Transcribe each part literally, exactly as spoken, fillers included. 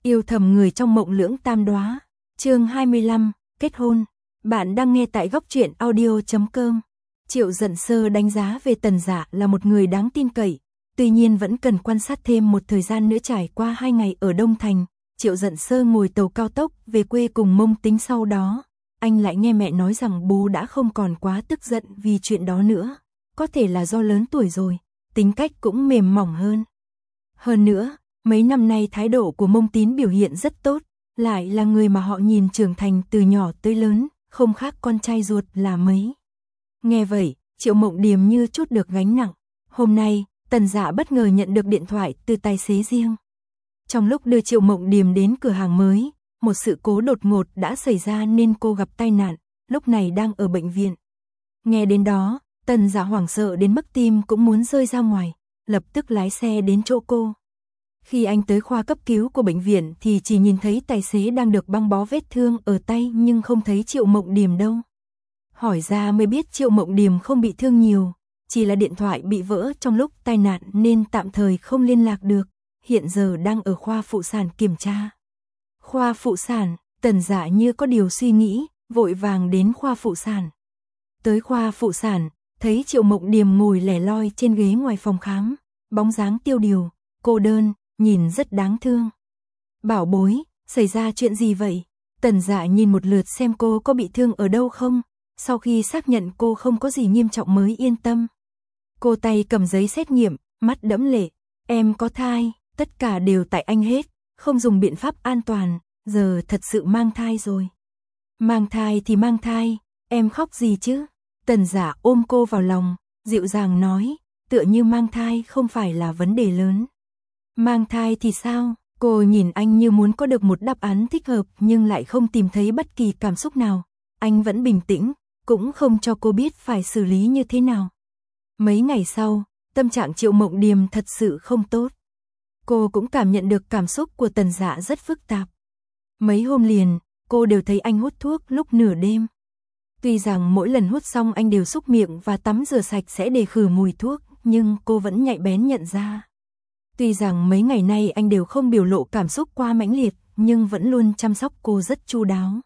Yêu thầm người trong mộng lưỡng tam đóa. Chương hai mươi lăm, kết hôn. Bạn đang nghe tại góc truyện audio chấm com. Triệu Dận Sơ đánh giá về Tần Dạ là một người đáng tin cậy, tuy nhiên vẫn cần quan sát thêm một thời gian nữa. Trải qua hai ngày ở Đông Thành, Triệu Dận Sơ ngồi tàu cao tốc về quê cùng Mông Tính. Sau đó, anh lại nghe mẹ nói rằng bố đã không còn quá tức giận vì chuyện đó nữa. Có thể là do lớn tuổi rồi, tính cách cũng mềm mỏng hơn. Hơn nữa, mấy năm nay thái độ của Mông Tín biểu hiện rất tốt, lại là người mà họ nhìn trưởng thành từ nhỏ tới lớn, không khác con trai ruột là mấy. Nghe vậy, Triệu Mộng Điềm như chút được gánh nặng. Hôm nay, Tần Dạ bất ngờ nhận được điện thoại từ tài xế riêng. Trong lúc đưa Triệu Mộng Điềm đến cửa hàng mới, một sự cố đột ngột đã xảy ra nên cô gặp tai nạn, lúc này đang ở bệnh viện. Nghe đến đó, Tần Dạ hoảng sợ đến mức tim cũng muốn rơi ra ngoài, lập tức lái xe đến chỗ cô. Khi anh tới khoa cấp cứu của bệnh viện thì chỉ nhìn thấy tài xế đang được băng bó vết thương ở tay nhưng không thấy Triệu Mộng Điềm đâu. Hỏi ra mới biết Triệu Mộng Điềm không bị thương nhiều, chỉ là điện thoại bị vỡ trong lúc tai nạn nên tạm thời không liên lạc được, hiện giờ đang ở khoa phụ sản kiểm tra. Khoa phụ sản, Tần Dạ như có điều suy nghĩ, vội vàng đến khoa phụ sản. Tới khoa phụ sản, thấy Triệu Mộng Điềm ngồi lẻ loi trên ghế ngoài phòng khám, bóng dáng tiêu điều, cô đơn, nhìn rất đáng thương. Bảo bối, xảy ra chuyện gì vậy? Tần Dạ nhìn một lượt xem cô có bị thương ở đâu không, sau khi xác nhận cô không có gì nghiêm trọng mới yên tâm. Cô tay cầm giấy xét nghiệm, mắt đẫm lệ, em có thai, tất cả đều tại anh hết, không dùng biện pháp an toàn, giờ thật sự mang thai rồi. Mang thai thì mang thai, em khóc gì chứ? Tần Dạ ôm cô vào lòng, dịu dàng nói, tựa như mang thai không phải là vấn đề lớn. Mang thai thì sao? Cô nhìn anh như muốn có được một đáp án thích hợp nhưng lại không tìm thấy bất kỳ cảm xúc nào. Anh vẫn bình tĩnh, cũng không cho cô biết phải xử lý như thế nào. Mấy ngày sau, tâm trạng Triệu Mộng Điềm thật sự không tốt. Cô cũng cảm nhận được cảm xúc của Tần Dạ rất phức tạp. Mấy hôm liền, cô đều thấy anh hút thuốc lúc nửa đêm. Tuy rằng mỗi lần hút xong anh đều súc miệng và tắm rửa sạch sẽ để khử mùi thuốc, nhưng cô vẫn nhạy bén nhận ra. Tuy rằng mấy ngày nay anh đều không biểu lộ cảm xúc quá mãnh liệt, nhưng vẫn luôn chăm sóc cô rất chu đáo.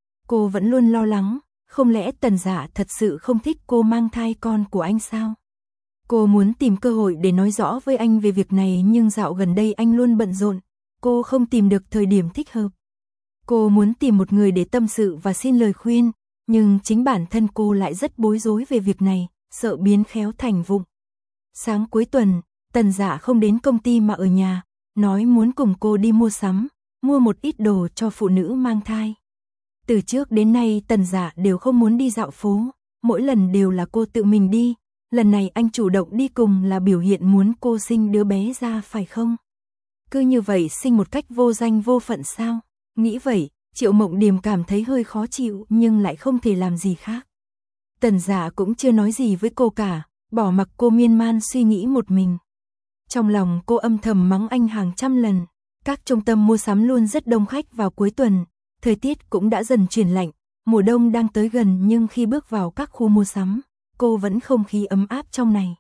Cô vẫn luôn lo lắng, không lẽ Tần Dạ thật sự không thích cô mang thai con của anh sao? Cô muốn tìm cơ hội để nói rõ với anh về việc này nhưng dạo gần đây anh luôn bận rộn, cô không tìm được thời điểm thích hợp. Cô muốn tìm một người để tâm sự và xin lời khuyên, nhưng chính bản thân cô lại rất bối rối về việc này, sợ biến khéo thành vụng. Sáng cuối tuần, Tần Dạ không đến công ty mà ở nhà, nói muốn cùng cô đi mua sắm, mua một ít đồ cho phụ nữ mang thai. Từ trước đến nay Tần Dạ đều không muốn đi dạo phố, mỗi lần đều là cô tự mình đi, lần này anh chủ động đi cùng là biểu hiện muốn cô sinh đứa bé ra phải không? Cứ như vậy sinh một cách vô danh vô phận sao? Nghĩ vậy, Triệu Mộng Điềm cảm thấy hơi khó chịu nhưng lại không thể làm gì khác. Tần Dạ cũng chưa nói gì với cô cả, bỏ mặc cô miên man suy nghĩ một mình. Trong lòng cô âm thầm mắng anh hàng trăm lần. Các trung tâm mua sắm luôn rất đông khách vào cuối tuần, thời tiết cũng đã dần chuyển lạnh, mùa đông đang tới gần nhưng khi bước vào các khu mua sắm, cô vẫn không khí ấm áp trong này.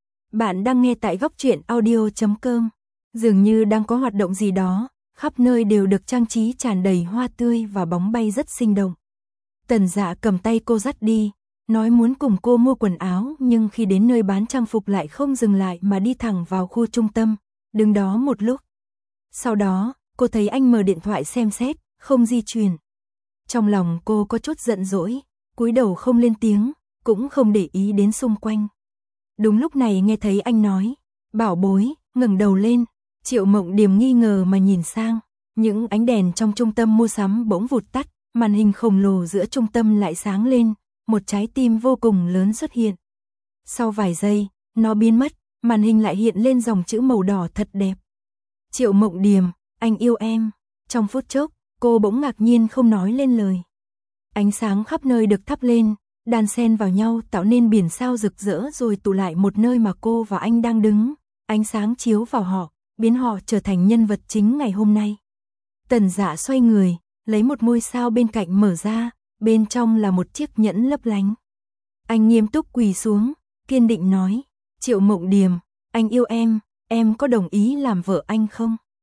Bạn đang nghe tại góc truyện audio chấm com. Dường như đang có hoạt động gì đó, khắp nơi đều được trang trí tràn đầy hoa tươi và bóng bay rất sinh động. Tần Dạ cầm tay cô dắt đi, nói muốn cùng cô mua quần áo nhưng khi đến nơi bán trang phục lại không dừng lại mà đi thẳng vào khu trung tâm, đứng đó một lúc. Sau đó, cô thấy anh mở điện thoại xem xét, không di chuyển. Trong lòng cô có chút giận dỗi, cúi đầu không lên tiếng, cũng không để ý đến xung quanh. Đúng lúc này nghe thấy anh nói, bảo bối, ngẩng đầu lên. Triệu Mộng Điềm nghi ngờ mà nhìn sang, những ánh đèn trong trung tâm mua sắm bỗng vụt tắt, màn hình khổng lồ giữa trung tâm lại sáng lên, một trái tim vô cùng lớn xuất hiện. Sau vài giây, nó biến mất, màn hình lại hiện lên dòng chữ màu đỏ thật đẹp. Triệu Mộng Điềm, anh yêu em. Trong phút chốc, cô bỗng ngạc nhiên không nói lên lời. Ánh sáng khắp nơi được thắp lên, đan xen vào nhau tạo nên biển sao rực rỡ rồi tụ lại một nơi mà cô và anh đang đứng. Ánh sáng chiếu vào họ, biến họ trở thành nhân vật chính ngày hôm nay. Tần Dạ xoay người, lấy một ngôi sao bên cạnh mở ra, bên trong là một chiếc nhẫn lấp lánh. Anh nghiêm túc quỳ xuống, kiên định nói, Triệu Mộng Điềm, anh yêu em, em có đồng ý làm vợ anh không?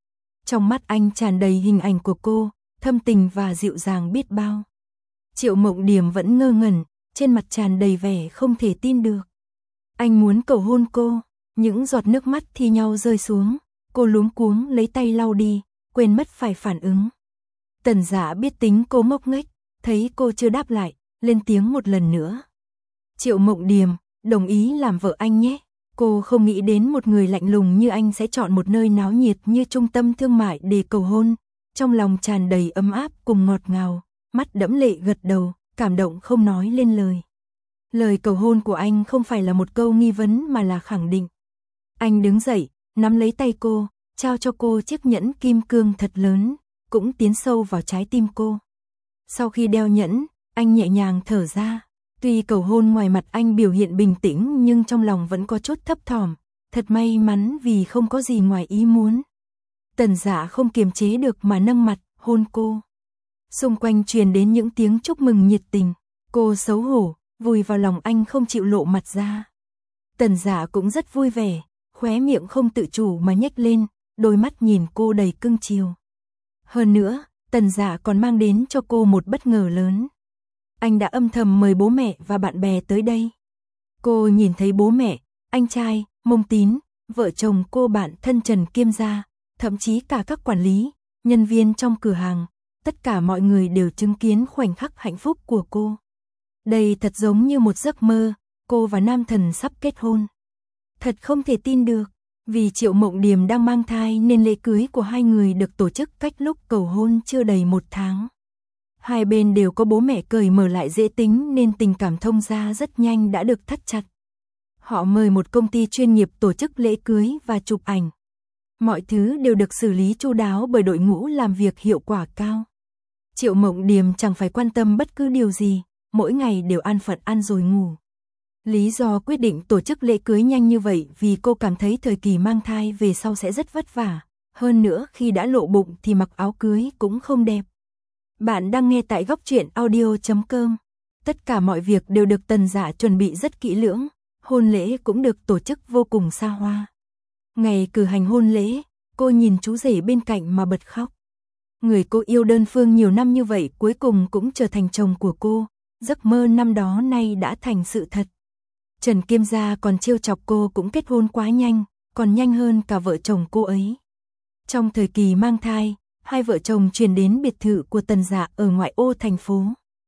Trong mắt anh tràn đầy hình ảnh của cô, thâm tình và dịu dàng biết bao. Triệu Mộng Điềm vẫn ngơ ngẩn, trên mặt tràn đầy vẻ không thể tin được. Anh muốn cầu hôn cô, những giọt nước mắt thi nhau rơi xuống, cô luống cuống lấy tay lau đi, quên mất phải phản ứng. Tần Dạ biết tính cô ngốc nghếch, thấy cô chưa đáp lại, lên tiếng một lần nữa. Triệu Mộng Điềm, đồng ý làm vợ anh nhé. Cô không nghĩ đến một người lạnh lùng như anh sẽ chọn một nơi náo nhiệt như trung tâm thương mại để cầu hôn. Trong lòng tràn đầy ấm áp cùng ngọt ngào, mắt đẫm lệ gật đầu, cảm động không nói lên lời. Lời cầu hôn của anh không phải là một câu nghi vấn mà là khẳng định. Anh đứng dậy, nắm lấy tay cô, trao cho cô chiếc nhẫn kim cương thật lớn, cũng tiến sâu vào trái tim cô. Sau khi đeo nhẫn, anh nhẹ nhàng thở ra. Tuy cầu hôn ngoài mặt anh biểu hiện bình tĩnh nhưng trong lòng vẫn có chút thấp thỏm. Thật may mắn vì không có gì ngoài ý muốn. Tần Dạ không kiềm chế được mà nâng mặt, hôn cô. Xung quanh truyền đến những tiếng chúc mừng nhiệt tình. Cô xấu hổ, vùi vào lòng anh không chịu lộ mặt ra. Tần Dạ cũng rất vui vẻ, khóe miệng không tự chủ mà nhếch lên, đôi mắt nhìn cô đầy cưng chiều. Hơn nữa, Tần Dạ còn mang đến cho cô một bất ngờ lớn. Anh đã âm thầm mời bố mẹ và bạn bè tới đây. Cô nhìn thấy bố mẹ, anh trai, Mông Tín, vợ chồng cô bạn thân Trần Kiêm gia, thậm chí cả các quản lý, nhân viên trong cửa hàng, tất cả mọi người đều chứng kiến khoảnh khắc hạnh phúc của cô. Đây thật giống như một giấc mơ, cô và nam thần sắp kết hôn. Thật không thể tin được, vì Triệu Mộng Điềm đang mang thai nên lễ cưới của hai người được tổ chức cách lúc cầu hôn chưa đầy một tháng. Hai bên đều có bố mẹ cởi mở lại dễ tính nên tình cảm thông gia rất nhanh đã được thắt chặt. Họ mời một công ty chuyên nghiệp tổ chức lễ cưới và chụp ảnh. Mọi thứ đều được xử lý chu đáo bởi đội ngũ làm việc hiệu quả cao. Triệu Mộng Điềm chẳng phải quan tâm bất cứ điều gì, mỗi ngày đều an phận ăn rồi ngủ. Lý do quyết định tổ chức lễ cưới nhanh như vậy vì cô cảm thấy thời kỳ mang thai về sau sẽ rất vất vả. Hơn nữa khi đã lộ bụng thì mặc áo cưới cũng không đẹp. Bạn đang nghe tại góc truyện audio chấm com. Tất cả mọi việc đều được Tần Dạ chuẩn bị rất kỹ lưỡng, hôn lễ cũng được tổ chức vô cùng xa hoa. Ngày cử hành hôn lễ, cô nhìn chú rể bên cạnh mà bật khóc. Người cô yêu đơn phương nhiều năm như vậy cuối cùng cũng trở thành chồng của cô, giấc mơ năm đó nay đã thành sự thật. Trần Kiêm gia còn trêu chọc cô cũng kết hôn quá nhanh, còn nhanh hơn cả vợ chồng cô ấy. Trong thời kỳ mang thai, hai vợ chồng chuyển đến biệt thự của Tần Dạ ở ngoại ô thành phố.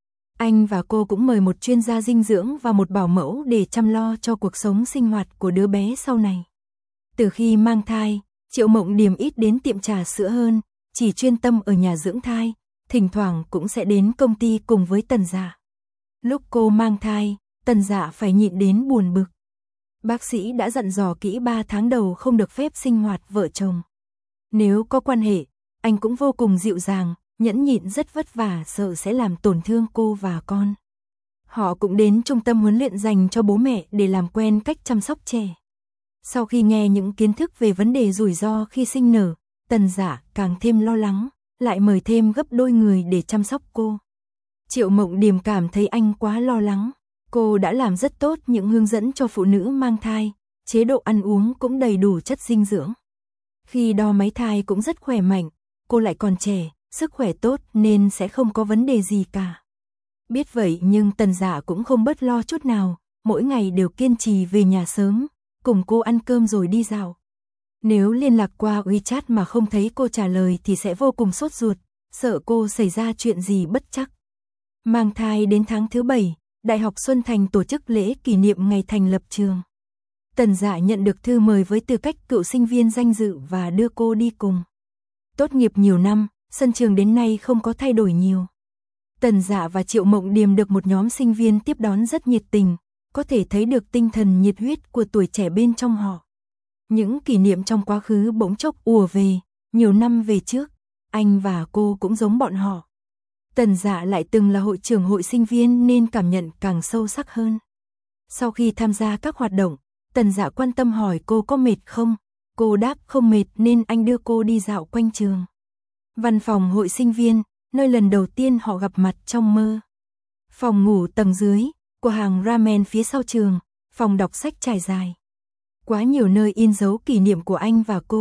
Anh và cô cũng mời một chuyên gia dinh dưỡng và một bảo mẫu để chăm lo cho cuộc sống sinh hoạt của đứa bé sau này. Từ khi mang thai, Triệu Mộng Điềm ít đến tiệm trà sữa hơn, chỉ chuyên tâm ở nhà dưỡng thai, thỉnh thoảng cũng sẽ đến công ty cùng với Tần Dạ. Lúc cô mang thai, Tần Dạ phải nhịn đến buồn bực. Bác sĩ đã dặn dò kỹ ba tháng đầu không được phép sinh hoạt vợ chồng. Nếu có quan hệ, anh cũng vô cùng dịu dàng, nhẫn nhịn rất vất vả sợ sẽ làm tổn thương cô và con. Họ cũng đến trung tâm huấn luyện dành cho bố mẹ để làm quen cách chăm sóc trẻ. Sau khi nghe những kiến thức về vấn đề rủi ro khi sinh nở, Tần Dạ càng thêm lo lắng, lại mời thêm gấp đôi người để chăm sóc cô. Triệu Mộng Điềm cảm thấy anh quá lo lắng. Cô đã làm rất tốt những hướng dẫn cho phụ nữ mang thai, chế độ ăn uống cũng đầy đủ chất dinh dưỡng. Khi đo máy thai cũng rất khỏe mạnh, cô lại còn trẻ, sức khỏe tốt nên sẽ không có vấn đề gì cả. Biết vậy nhưng Tần Dạ cũng không bớt lo chút nào, mỗi ngày đều kiên trì về nhà sớm, cùng cô ăn cơm rồi đi dạo. Nếu liên lạc qua WeChat mà không thấy cô trả lời thì sẽ vô cùng sốt ruột, sợ cô xảy ra chuyện gì bất trắc. Mang thai đến tháng thứ bảy, Đại học Xuân Thành tổ chức lễ kỷ niệm ngày thành lập trường. Tần Dạ nhận được thư mời với tư cách cựu sinh viên danh dự và đưa cô đi cùng. Tốt nghiệp nhiều năm, sân trường đến nay không có thay đổi nhiều. Tần Dạ và Triệu Mộng Điềm được một nhóm sinh viên tiếp đón rất nhiệt tình, có thể thấy được tinh thần nhiệt huyết của tuổi trẻ bên trong họ. Những kỷ niệm trong quá khứ bỗng chốc ùa về, nhiều năm về trước, anh và cô cũng giống bọn họ. Tần Dạ lại từng là hội trưởng hội sinh viên nên cảm nhận càng sâu sắc hơn. Sau khi tham gia các hoạt động, Tần Dạ quan tâm hỏi cô có mệt không, cô đáp không mệt nên anh đưa cô đi dạo quanh trường. Văn phòng hội sinh viên, nơi lần đầu tiên họ gặp mặt trong mơ. Phòng ngủ tầng dưới, cửa hàng ramen phía sau trường, phòng đọc sách trải dài. Quá nhiều nơi in dấu kỷ niệm của anh và cô,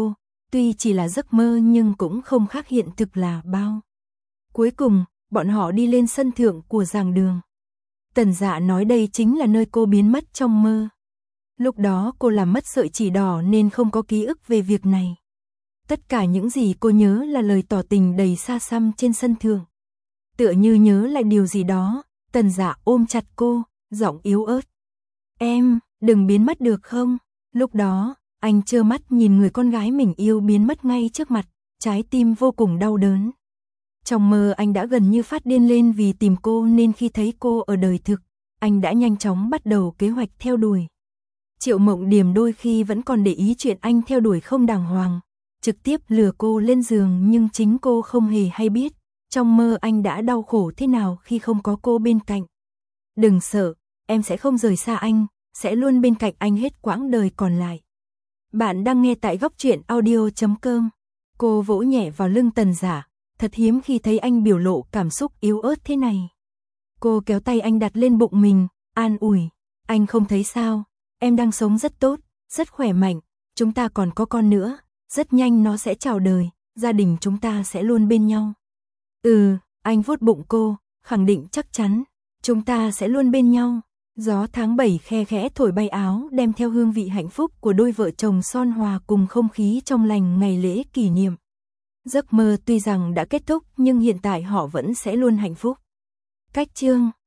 Tuy chỉ là giấc mơ nhưng cũng không khác hiện thực là bao. Cuối cùng, bọn họ đi lên sân thượng của giảng đường. Tần Dạ nói đây chính là nơi cô biến mất trong mơ. Lúc đó cô làm mất sợi chỉ đỏ nên không có ký ức về việc này. Tất cả những gì cô nhớ là lời tỏ tình đầy xa xăm trên sân thượng. Tựa như nhớ lại điều gì đó, Tần Dạ ôm chặt cô, giọng yếu ớt. Em, đừng biến mất được không? Lúc đó, anh trơ mắt nhìn người con gái mình yêu biến mất ngay trước mặt, trái tim vô cùng đau đớn. Trong mơ anh đã gần như phát điên lên vì tìm cô nên khi thấy cô ở đời thực, anh đã nhanh chóng bắt đầu kế hoạch theo đuổi. Triệu Mộng Điềm đôi khi vẫn còn để ý chuyện anh theo đuổi không đàng hoàng, trực tiếp lừa cô lên giường nhưng chính cô không hề hay biết, trong mơ anh đã đau khổ thế nào khi không có cô bên cạnh. Đừng sợ, em sẽ không rời xa anh, sẽ luôn bên cạnh anh hết quãng đời còn lại. Bạn đang nghe tại góc truyện audio chấm com. Cô vỗ nhẹ vào lưng Tần Dạ, thật hiếm khi thấy anh biểu lộ cảm xúc yếu ớt thế này. Cô kéo tay anh đặt lên bụng mình, an ủi, anh không thấy sao, em đang sống rất tốt, rất khỏe mạnh, chúng ta còn có con nữa, rất nhanh nó sẽ chào đời, gia đình chúng ta sẽ luôn bên nhau. Ừ, anh vuốt bụng cô, khẳng định chắc chắn, chúng ta sẽ luôn bên nhau. Gió tháng bảy khe khẽ thổi bay áo đem theo hương vị hạnh phúc của đôi vợ chồng son hòa cùng không khí trong lành ngày lễ kỷ niệm. Giấc mơ tuy rằng đã kết thúc nhưng hiện tại họ vẫn sẽ luôn hạnh phúc. Cách chương